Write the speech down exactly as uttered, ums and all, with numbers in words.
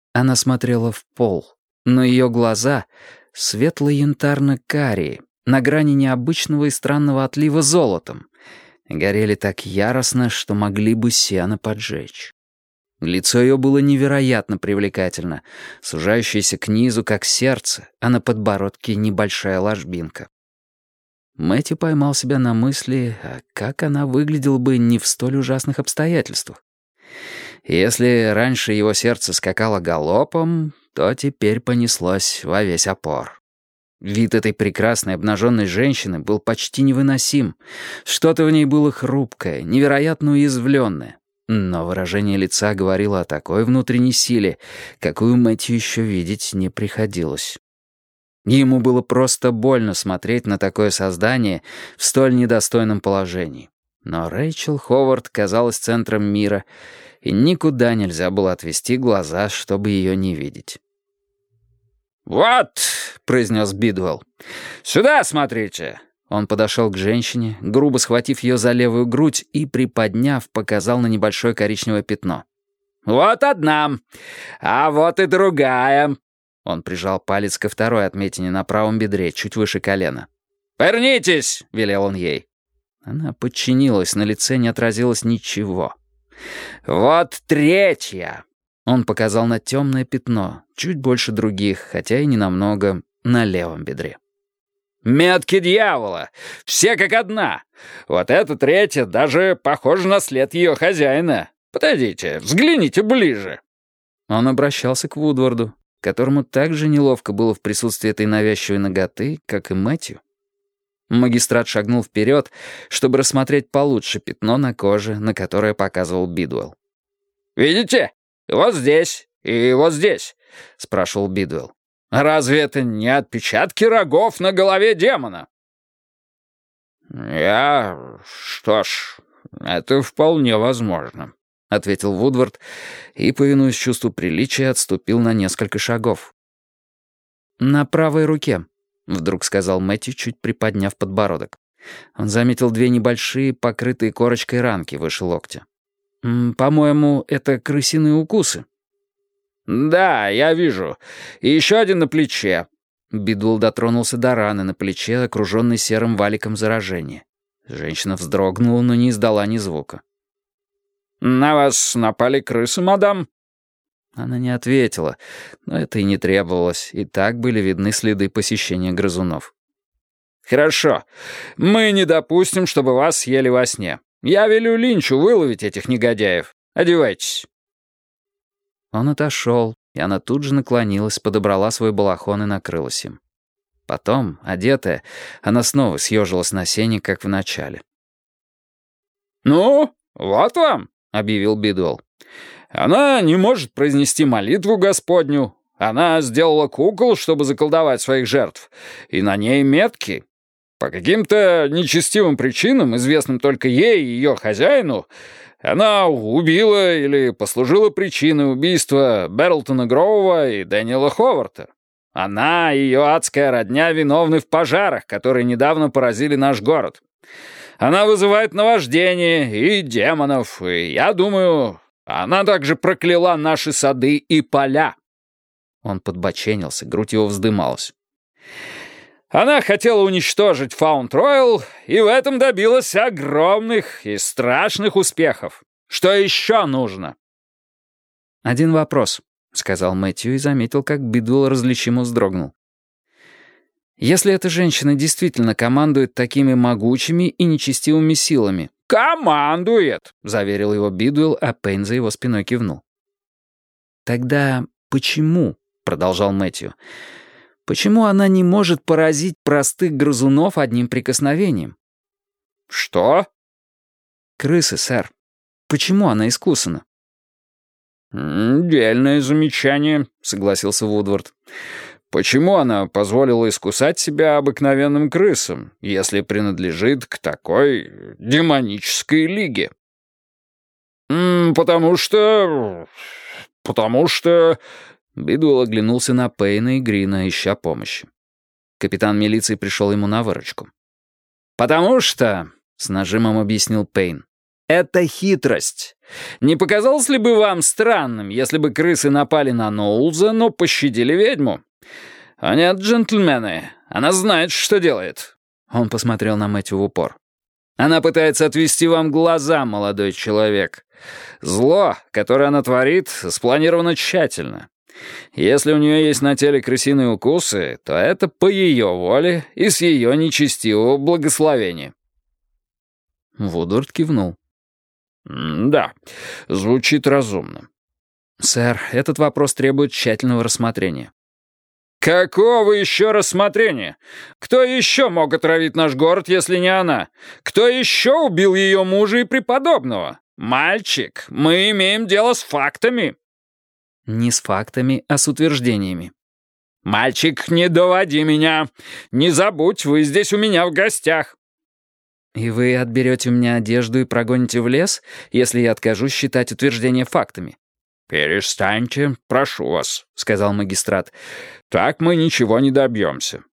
Она смотрела в пол, но ее глаза светло-янтарно-карие, на грани необычного и странного отлива золотом, горели так яростно, что могли бы сено поджечь. Лицо ее было невероятно привлекательно, сужающееся к низу, как сердце, а на подбородке небольшая ложбинка. Мэтью поймал себя на мысли, а как она выглядела бы не в столь ужасных обстоятельствах. Если раньше его сердце скакало галопом, то теперь понеслось во весь опор. Вид этой прекрасной обнаженной женщины был почти невыносим. Что-то в ней было хрупкое, невероятно уязвленное. Но выражение лица говорило о такой внутренней силе, какую Мэтью еще видеть не приходилось. Ему было просто больно смотреть на такое создание в столь недостойном положении. Но Рэйчел Ховард казалась центром мира, и никуда нельзя было отвести глаза, чтобы ее не видеть. «Вот», — произнес Бидуэлл, — «сюда смотрите». Он подошел к женщине, грубо схватив ее за левую грудь и, приподняв, показал на небольшое коричневое пятно. «Вот одна, а вот и другая». Он прижал палец ко второй отметине на правом бедре, чуть выше колена. «Повернитесь», — велел он ей. Она подчинилась, на лице не отразилось ничего. «Вот третья». Он показал на темное пятно, чуть больше других, хотя и не намного, на левом бедре. «Метки дьявола! Все как одна! Вот эта третья даже похожа на след ее хозяина. Подойдите, взгляните ближе!» Он обращался к Вудварду, которому так же неловко было в присутствии этой навязчивой наготы, как и Мэтью. Магистрат шагнул вперед, чтобы рассмотреть получше пятно на коже, на которое показывал Бидуэлл. «Видите? Вот здесь и вот здесь», — спрашивал Бидуэлл. «Разве это не отпечатки рогов на голове демона?» «Я... что ж, это вполне возможно», — ответил Вудвард и, повинуясь чувству приличия, отступил на несколько шагов. «На правой руке», — вдруг сказал Мэтью, чуть приподняв подбородок. Он заметил две небольшие, покрытые корочкой ранки выше локтя. «По-моему, это крысиные укусы». «Да, я вижу. И еще один на плече». Бидуэлл дотронулся до раны на плече, окруженной серым валиком заражения. Женщина вздрогнула, но не издала ни звука. «На вас напали крысы, мадам?» Она не ответила, но это и не требовалось, и так были видны следы посещения грызунов. «Хорошо. Мы не допустим, чтобы вас съели во сне. Я велю Линчу выловить этих негодяев. Одевайтесь». Он отошел, и она тут же наклонилась, подобрала свой балахон и накрылась им. Потом, одетая, она снова съежилась на сене, как в начале. «Ну, вот вам», — объявил Бидуэлл. «Она не может произнести молитву Господню. Она сделала кукол, чтобы заколдовать своих жертв, и на ней метки. По каким-то нечестивым причинам, известным только ей и ее хозяину, она убила или послужила причиной убийства Берлтона Гроува и Дэниела Ховарда. Она и ее адская родня виновны в пожарах, которые недавно поразили наш город. Она вызывает наваждение и демонов, и, я думаю, она также прокляла наши сады и поля». Он подбоченился, грудь его вздымалась. «Она хотела уничтожить Фаунд-Ройл, и в этом добилась огромных и страшных успехов. Что еще нужно?» «Один вопрос», — сказал Мэтью и заметил, как Бидуэлл различимо вздрогнул. «Если эта женщина действительно командует такими могучими и нечестивыми силами...» «Командует», — заверил его Бидуэлл, а Пейн за его спиной кивнул. «Тогда почему?» — продолжал Мэтью. «Почему она не может поразить простых грызунов одним прикосновением?» «Что?» «Крысы, сэр. Почему она искусана?» «Дельное замечание», — согласился Вудвард. «Почему она позволила искусать себя обыкновенным крысам, если принадлежит к такой демонической лиге?» «Потому что... потому что...» Бидуэлл оглянулся на Пейна и Грина, ища помощи. Капитан милиции пришел ему на выручку. «Потому что...» — с нажимом объяснил Пейн. Это хитрость. Не показалось ли бы вам странным, если бы крысы напали на Ноулза, но пощадили ведьму? А нет, джентльмены, она знает, что делает». Он посмотрел на Мэтью в упор. «Она пытается отвести вам глаза, молодой человек. Зло, которое она творит, спланировано тщательно. Если у нее есть на теле крысиные укусы, то это по ее воле и с ее нечестивого благословения». Вудвард кивнул. «Да, звучит разумно». «Сэр, этот вопрос требует тщательного рассмотрения». «Какого еще рассмотрения? Кто еще мог отравить наш город, если не она? Кто еще убил ее мужа и преподобного? Мальчик, мы имеем дело с фактами». «Не с фактами, а с утверждениями». «Мальчик, не доводи меня. Не забудь, вы здесь у меня в гостях». «И вы отберете у меня одежду и прогоните в лес, если я откажусь считать утверждения фактами?» «Перестаньте, прошу вас», — сказал магистрат. «Так мы ничего не добьемся.